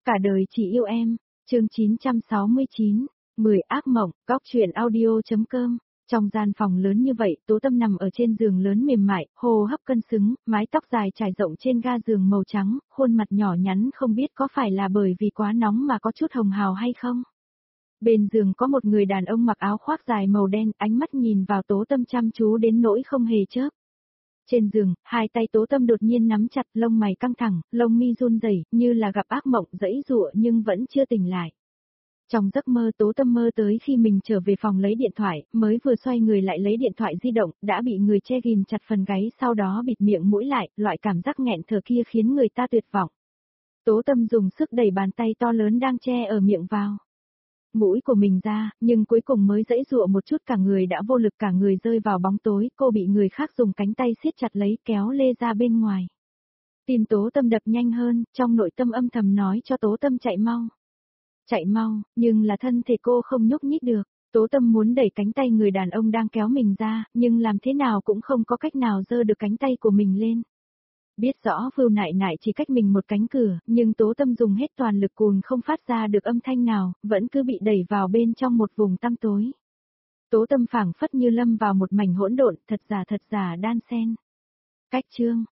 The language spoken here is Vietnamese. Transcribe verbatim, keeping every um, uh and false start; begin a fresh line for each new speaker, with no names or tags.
Cả đời chỉ yêu em, chương chín trăm sáu mươi chín, mười ác mộng, góc truyện audio.com. Trong gian phòng lớn như vậy, Tố Tâm nằm ở trên giường lớn mềm mại, hô hấp cân xứng, mái tóc dài trải rộng trên ga giường màu trắng, khuôn mặt nhỏ nhắn không biết có phải là bởi vì quá nóng mà có chút hồng hào hay không. Bên giường có một người đàn ông mặc áo khoác dài màu đen, ánh mắt nhìn vào Tố Tâm chăm chú đến nỗi không hề chớp. Trên giường, hai tay Tố Tâm đột nhiên nắm chặt, lông mày căng thẳng, lông mi run rẩy, như là gặp ác mộng, giãy giụa nhưng vẫn chưa tỉnh lại. Trong giấc mơ Tố Tâm mơ tới khi mình trở về phòng lấy điện thoại, mới vừa xoay người lại lấy điện thoại di động, đã bị người che ghim chặt phần gáy, sau đó bịt miệng mũi lại, loại cảm giác nghẹn thở kia khiến người ta tuyệt vọng. Tố Tâm dùng sức đẩy bàn tay to lớn đang che ở miệng vào mũi của mình ra, nhưng cuối cùng mới giãy giụa một chút cả người đã vô lực, cả người rơi vào bóng tối, cô bị người khác dùng cánh tay siết chặt lấy, kéo lê ra bên ngoài. Tim Tố Tâm đập nhanh hơn, trong nội tâm âm thầm nói cho Tố Tâm chạy mau. Chạy mau, nhưng là thân thể cô không nhúc nhích được. Tố Tâm muốn đẩy cánh tay người đàn ông đang kéo mình ra, nhưng làm thế nào cũng không có cách nào giơ được cánh tay của mình lên. Biết rõ Vưu Nại Nại chỉ cách mình một cánh cửa, nhưng Tố Tâm dùng hết toàn lực cùn không phát ra được âm thanh nào, vẫn cứ bị đẩy vào bên trong một vùng tăm tối. Tố Tâm phảng phất như lâm vào một mảnh hỗn độn, thật giả thật giả đan xen. Cách chương,